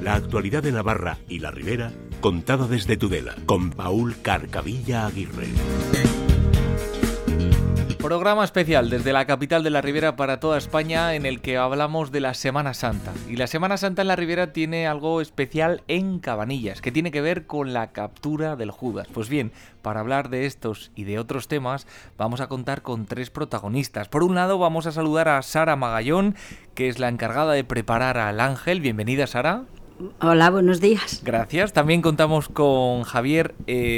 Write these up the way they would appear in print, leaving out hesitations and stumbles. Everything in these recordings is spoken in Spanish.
La actualidad de Navarra y la Ribera, contada desde Tudela, con Paul Carcavilla Aguirre. Programa especial desde la capital de la Ribera para toda España, en el que hablamos de la Semana Santa. Y la Semana Santa en la Ribera tiene algo especial en Cabanillas, que tiene que ver con la captura del Judas. Pues bien, para hablar de estos y de otros temas, vamos a contar con tres protagonistas. Por un lado, vamos a saludar a Sara Magallón, que es la encargada de preparar al ángel. Bienvenida, Sara. Hola, buenos días. Gracias. También contamos con Javier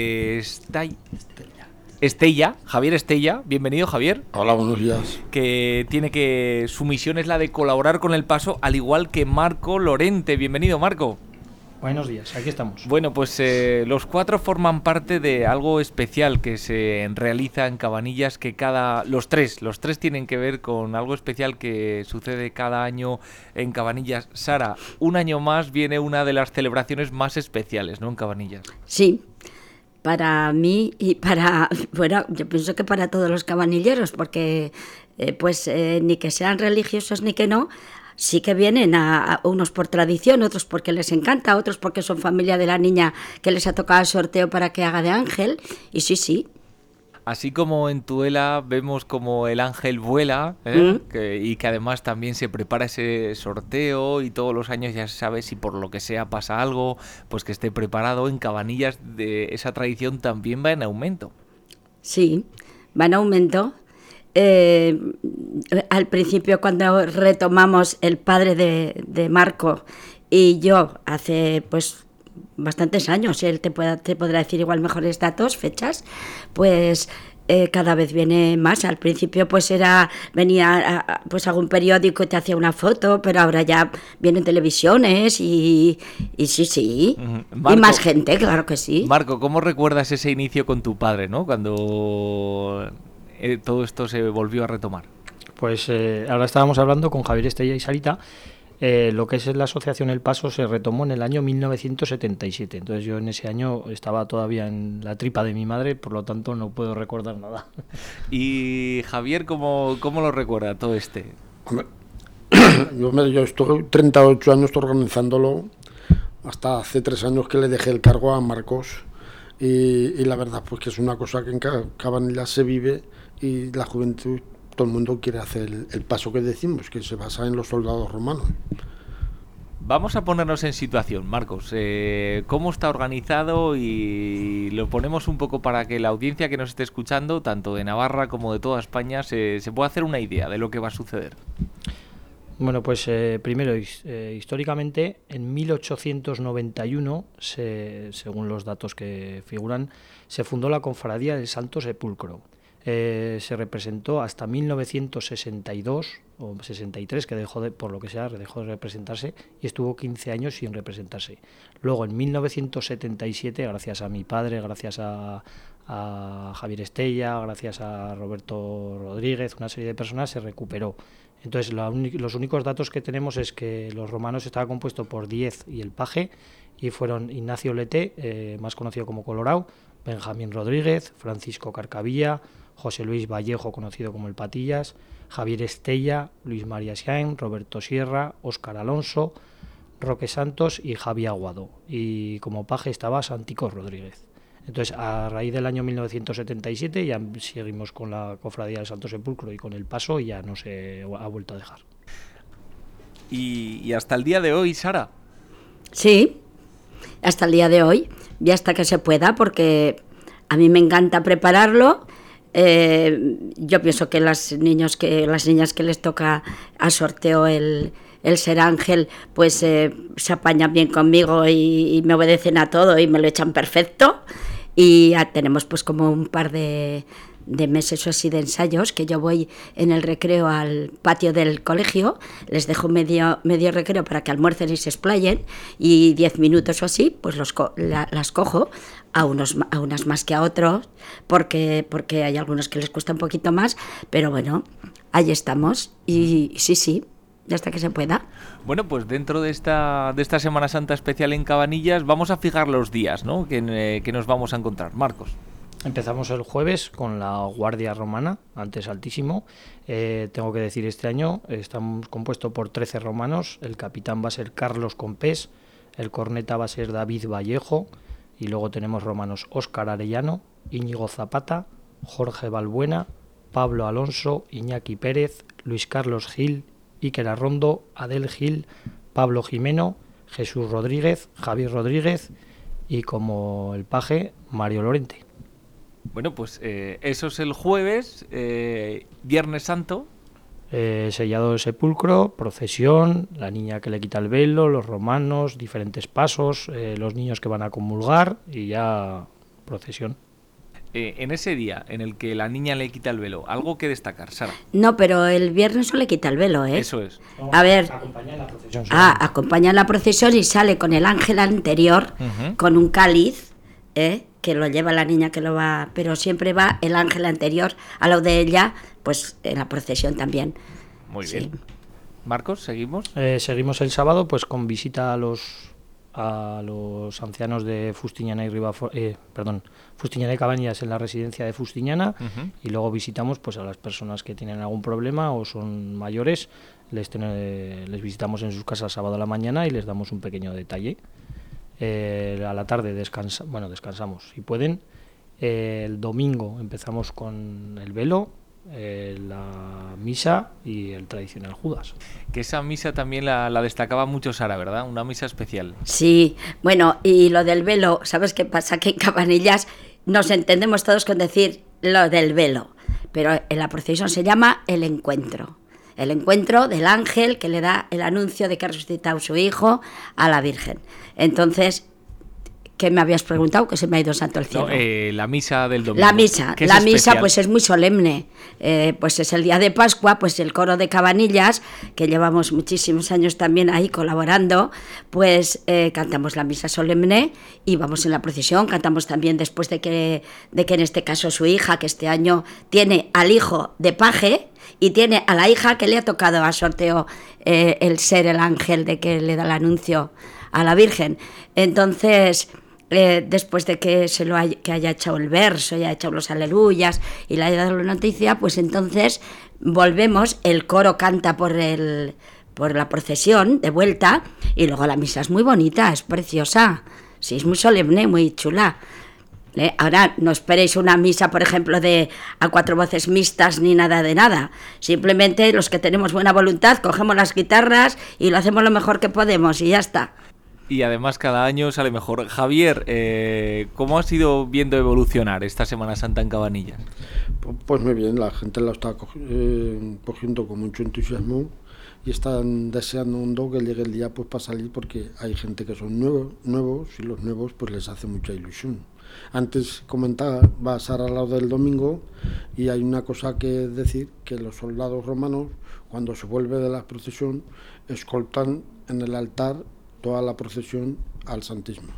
Javier Estella, bienvenido, Javier. Hola, buenos días. Su misión es la de colaborar con el paso, al igual que Marco Lorente. Bienvenido, Marco. Buenos días, aquí estamos. Bueno, pues los cuatro forman parte de algo especial que se realiza en Cabanillas, que los tres tienen que ver con algo especial que sucede cada año en Cabanillas. Sara, un año más viene una de las celebraciones más especiales, ¿no?, en Cabanillas. Sí. Para mí y yo pienso que para todos los cabanilleros, porque ni que sean religiosos ni que no, sí que vienen a unos por tradición, otros porque les encanta, otros porque son familia de la niña que les ha tocado el sorteo para que haga de ángel, y sí. Así como en Tudela vemos como el ángel vuela, y que además también se prepara ese sorteo y todos los años ya se sabe si por lo que sea pasa algo, pues que esté preparado. En Cabanillas esa tradición también va en aumento. Sí, va en aumento. Al principio, cuando retomamos el padre de Marco y yo hace bastantes años, él te podrá decir igual mejores datos, fechas, pues cada vez viene más. Al principio venía a algún periódico y te hacía una foto, pero ahora ya vienen televisiones y sí. Marco, y más gente, claro que sí. Marco, ¿cómo recuerdas ese inicio con tu padre, ¿no?, cuando todo esto se volvió a retomar? Pues ahora estábamos hablando con Javier Estella y Sarita. Lo que es la asociación El Paso se retomó en el año 1977, entonces yo en ese año estaba todavía en la tripa de mi madre, por lo tanto no puedo recordar nada. Y Javier, ¿cómo lo recuerda todo este? Hombre, yo estoy 38 años organizándolo, hasta hace 3 años que le dejé el cargo a Marcos, y la verdad pues que es una cosa que en Cabanillas se vive, y la juventud, todo el mundo quiere hacer el paso que decimos, que se basa en los soldados romanos. Vamos a ponernos en situación, Marcos. ¿Cómo está organizado? Y lo ponemos un poco para que la audiencia que nos esté escuchando, tanto de Navarra como de toda España, se pueda hacer una idea de lo que va a suceder. Bueno, pues primero, históricamente, en 1891, según los datos que figuran, se fundó la Cofradía del Santo Sepulcro. Se representó hasta 1962 o 63, que por lo que sea dejó de representarse, y estuvo 15 años sin representarse. Luego, en 1977, gracias a mi padre, gracias a Javier Estella, gracias a Roberto Rodríguez, una serie de personas, se recuperó. Entonces, los únicos datos que tenemos es que los romanos estaba compuesto por 10 y el paje, y fueron Ignacio Leté, más conocido como Colorao, Benjamín Rodríguez, Francisco Carcavilla, José Luis Vallejo, conocido como el Patillas, Javier Estella, Luis María Siain, Roberto Sierra, Óscar Alonso, Roque Santos y Javier Aguado. Y como paje estaba Santico Rodríguez. Entonces, a raíz del año 1977 ya seguimos con la Cofradía del Santo Sepulcro y con el paso, y ya no se ha vuelto a dejar. ¿Y hasta el día de hoy, Sara? Sí, hasta el día de hoy, y hasta que se pueda, porque a mí me encanta prepararlo. Yo pienso que las niñas que les toca a sorteo el ser ángel, pues se apañan bien conmigo y me obedecen a todo y me lo echan perfecto. Y ya tenemos pues como un par de meses o así de ensayos, que yo voy en el recreo al patio del colegio, les dejo medio recreo para que almuercen y se explayen, y 10 minutos o así pues las cojo, a unas más que a otros, porque hay algunos que les cuesta un poquito más, pero bueno, ahí estamos, y sí, hasta que se pueda. Bueno, pues dentro de esta Semana Santa especial en Cabanillas vamos a fijar los días, ¿no?, que nos vamos a encontrar. Marcos. Empezamos el jueves con la Guardia Romana, antes altísimo. Tengo que decir, este año estamos compuesto por 13 romanos. El capitán va a ser Carlos Compés, el corneta va a ser David Vallejo, y luego tenemos romanos Óscar Arellano, Íñigo Zapata, Jorge Balbuena, Pablo Alonso, Iñaki Pérez, Luis Carlos Gil, Iker Arrondo, Adel Gil, Pablo Jimeno, Jesús Rodríguez, Javier Rodríguez y como el paje, Mario Lorente. Bueno, pues eso es el jueves, Viernes Santo. Sellado del sepulcro, procesión, la niña que le quita el velo, los romanos, diferentes pasos, los niños que van a comulgar y ya procesión. En ese día en el que la niña le quita el velo, algo que destacar, Sara. No, pero el viernes no le quita el velo, ¿eh? Eso es. A ver, Acompaña en la procesión. acompaña la procesión y sale con el ángel anterior, con un cáliz, que lo lleva la niña que lo va, pero siempre va el ángel anterior a lo de ella, pues en la procesión también. Muy Sí. bien. Marcos, ¿seguimos? Seguimos el sábado pues con visita a los ancianos de Fustiñana y Fustiñana y Cabañas en la residencia de Fustiñana, y luego visitamos pues a las personas que tienen algún problema o son mayores, les visitamos en sus casas sábado a la mañana y les damos un pequeño detalle. A la tarde descansamos si pueden. El domingo empezamos con el velo, la misa y el tradicional Judas. Que esa misa también la destacaba mucho Sara, ¿verdad? Una misa especial. Sí, bueno, y lo del velo, ¿sabes qué pasa? Que en Cabanillas nos entendemos todos con decir lo del velo, pero en la procesión se llama el encuentro. El encuentro del ángel que le da el anuncio de que ha resucitado su hijo a la Virgen. Entonces, ¿qué me habías preguntado? Que se me ha ido santo el cielo. No, la misa del domingo. La misa especial. pues es muy solemne, pues es el día de Pascua, pues el coro de Cabanillas, que llevamos muchísimos años también ahí colaborando, pues cantamos la misa solemne y vamos en la procesión, cantamos también después de que en este caso su hija, que este año tiene al hijo de paje y tiene a la hija que le ha tocado a sorteo el ser el ángel de que le da el anuncio a la Virgen. Entonces, después de que que haya echado el verso, haya echado los aleluyas y le haya dado la noticia, pues entonces volvemos, el coro canta por la procesión de vuelta y luego la misa es muy bonita, es preciosa, sí, es muy solemne, muy chula. Ahora no esperéis una misa, por ejemplo, a 4 voces mixtas ni nada de nada. Simplemente los que tenemos buena voluntad cogemos las guitarras y lo hacemos lo mejor que podemos y ya está. Y además cada año sale mejor. Javier, ¿cómo has ido viendo evolucionar esta Semana Santa en Cabanillas? Pues muy bien, la gente la está cogiendo con mucho entusiasmo y están deseando que llegue el día pues para salir, porque hay gente que son nuevos y los nuevos pues les hace mucha ilusión. Antes comentaba, va a Sara al lado del domingo, y hay una cosa que decir, que los soldados romanos, cuando se vuelve de la procesión, escoltan en el altar toda la procesión al Santísimo.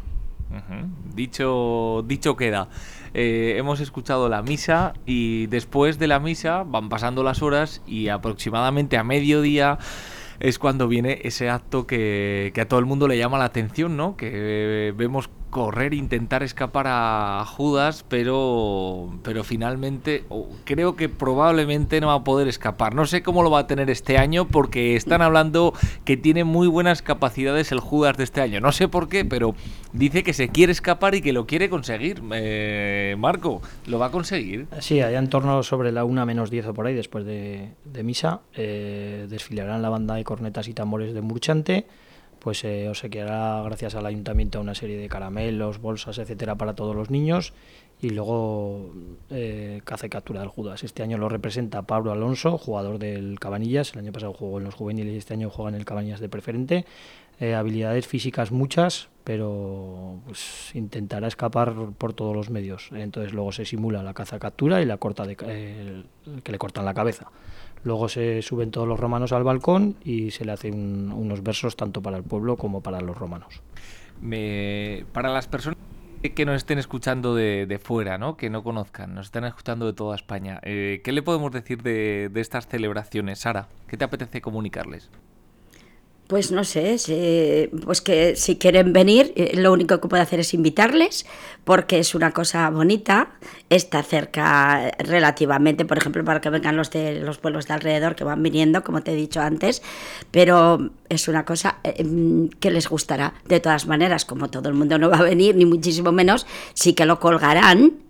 Dicho queda. Hemos escuchado la misa y después de la misa van pasando las horas y aproximadamente a mediodía es cuando viene ese acto que a todo el mundo le llama la atención, ¿no? Que vemos correr, intentar escapar a Judas, pero finalmente creo que probablemente no va a poder escapar. No sé cómo lo va a tener este año, porque están hablando que tiene muy buenas capacidades el Judas de este año. No sé por qué, pero dice que se quiere escapar y que lo quiere conseguir. Marco, ¿lo va a conseguir? Sí, allá en torno sobre la 1 menos 10 o por ahí, después de misa, desfilarán la banda de cornetas y tambores de Murchante. Pues obsequiará, gracias al ayuntamiento, una serie de caramelos, bolsas, etcétera, para todos los niños, y luego caza y captura del Judas. Este año lo representa Pablo Alonso, jugador del Cabanillas. El año pasado jugó en los juveniles y este año juega en el Cabanillas de preferente. Habilidades físicas muchas, pero pues intentará escapar por todos los medios. Entonces luego se simula la caza-captura y la que le cortan la cabeza. Luego se suben todos los romanos al balcón y se le hacen unos versos tanto para el pueblo como para los romanos. Para las personas que nos estén escuchando de fuera, ¿no? Que no conozcan, nos están escuchando de toda España, ¿qué le podemos decir de estas celebraciones, Sara? ¿Qué te apetece comunicarles? Pues no sé, pues que si quieren venir, lo único que puedo hacer es invitarles, porque es una cosa bonita, está cerca relativamente, por ejemplo, para que vengan los de los pueblos de alrededor que van viniendo, como te he dicho antes, pero es una cosa que les gustará. De todas maneras, como todo el mundo no va a venir, ni muchísimo menos, sí que lo colgarán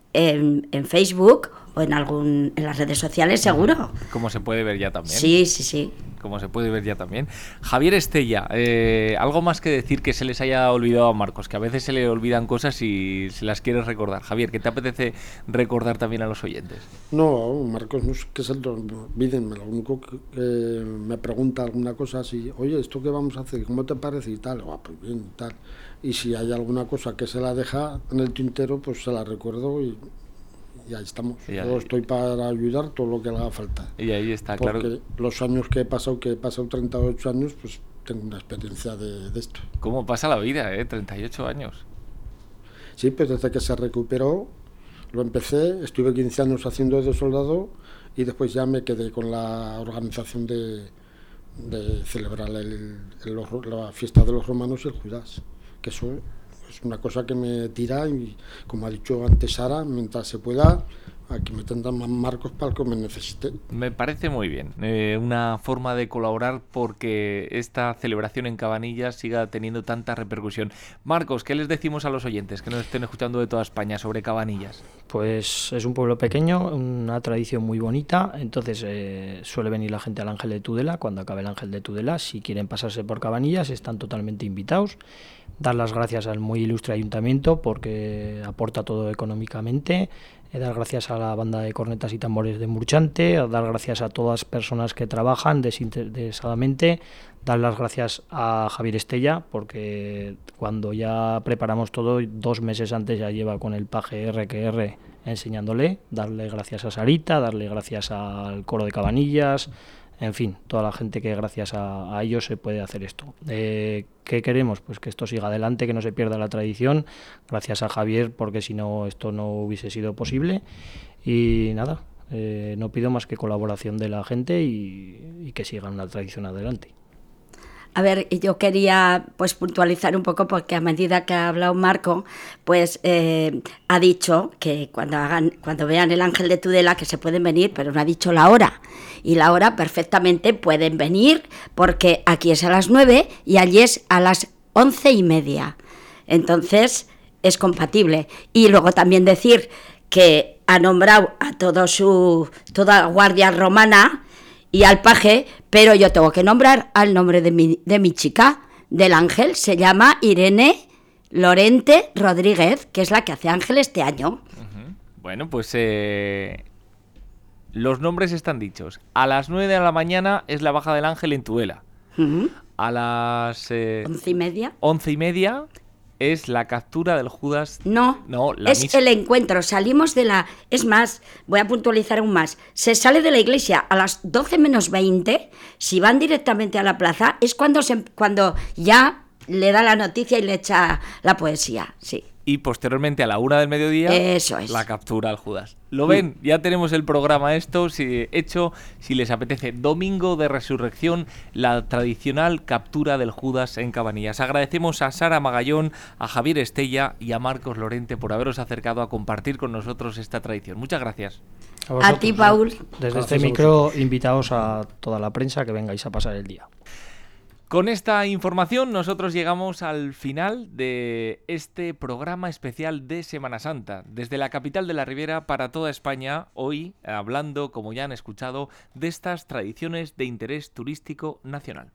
en Facebook o en las redes sociales, seguro. Como se puede ver ya también. Sí. Como se puede ver ya también. Javier Estella, algo más que decir que se les haya olvidado a Marcos, que a veces se le olvidan cosas y se las quieres recordar. Javier, ¿qué te apetece recordar también a los oyentes? No, Marcos, no es que se lo olviden, lo único que me pregunta alguna cosa así, oye, ¿esto qué vamos a hacer? ¿Cómo te parece? Y tal, pues bien, y tal. Y si hay alguna cosa que se la deja en el tintero, pues se la recuerdo y ahí estamos. Yo estoy para ayudar todo lo que le haga falta. Y ahí está, porque claro. Los años que he pasado 38 años, pues tengo una experiencia de esto. ¿Cómo pasa la vida, 38 años? Sí, pues desde que se recuperó, lo empecé, estuve 15 años haciendo de soldado y después ya me quedé con la organización de celebrar la fiesta de los romanos y el Judas, que eso es una cosa que me tira y, como ha dicho antes Sara, mientras se pueda, aquí me tendrán más Marcos para el que me necesite. Me parece muy bien, una forma de colaborar porque esta celebración en Cabanillas siga teniendo tanta repercusión. Marcos, ¿qué les decimos a los oyentes que nos estén escuchando de toda España sobre Cabanillas? Pues es un pueblo pequeño, una tradición muy bonita, entonces suele venir la gente al Ángel de Tudela cuando acabe el Ángel de Tudela. Si quieren pasarse por Cabanillas están totalmente invitados. Dar las gracias al muy ilustre ayuntamiento porque aporta todo económicamente, dar gracias a la banda de cornetas y tambores de Murchante, dar gracias a todas las personas que trabajan desinteresadamente, dar las gracias a Javier Estella porque cuando ya preparamos todo, 2 meses antes ya lleva con el paje RQR enseñándole, darle gracias a Sarita, darle gracias al coro de Cabanillas, en fin, toda la gente que gracias a ellos se puede hacer esto. ¿Qué queremos? Pues que esto siga adelante, que no se pierda la tradición, gracias a Javier, porque si no esto no hubiese sido posible. Y nada, no pido más que colaboración de la gente y que sigan la tradición adelante. A ver, yo quería pues puntualizar un poco porque a medida que ha hablado Marco, pues ha dicho que cuando vean el Ángel de Tudela que se pueden venir, pero no ha dicho la hora. Y la hora perfectamente pueden venir porque aquí es a las 9 y allí es a las 11:30. Entonces es compatible. Y luego también decir que ha nombrado a toda guardia romana y al paje, pero yo tengo que nombrar al nombre de mi chica, del ángel, se llama Irene Lorente Rodríguez, que es la que hace ángel este año. Uh-huh. Bueno, pues los nombres están dichos. A las 9 de la mañana es la baja del ángel en Tudela. Uh-huh. A las 11:30. 11:30 es la captura del Judas. No, la es misa. el encuentro. Salimos de la... Es más, voy a puntualizar aún más. Se sale de la iglesia a las 12 menos 20. Si van directamente a la plaza, es cuando ya le da la noticia y le echa la poesía, sí. Y posteriormente a la 1 del mediodía, eso es. la captura al Judas. ¿Lo ven? Ya tenemos el programa hecho, si les apetece. Domingo de Resurrección, la tradicional captura del Judas en Cabanillas. Agradecemos a Sara Magallón, a Javier Estella y a Marcos Lorente por haberos acercado a compartir con nosotros esta tradición. Muchas gracias. A ti, Paul. Desde este micro, invitaos a toda la prensa que vengáis a pasar el día. Con esta información nosotros llegamos al final de este programa especial de Semana Santa. Desde la capital de la Ribera para toda España, hoy hablando, como ya han escuchado, de estas tradiciones de interés turístico nacional.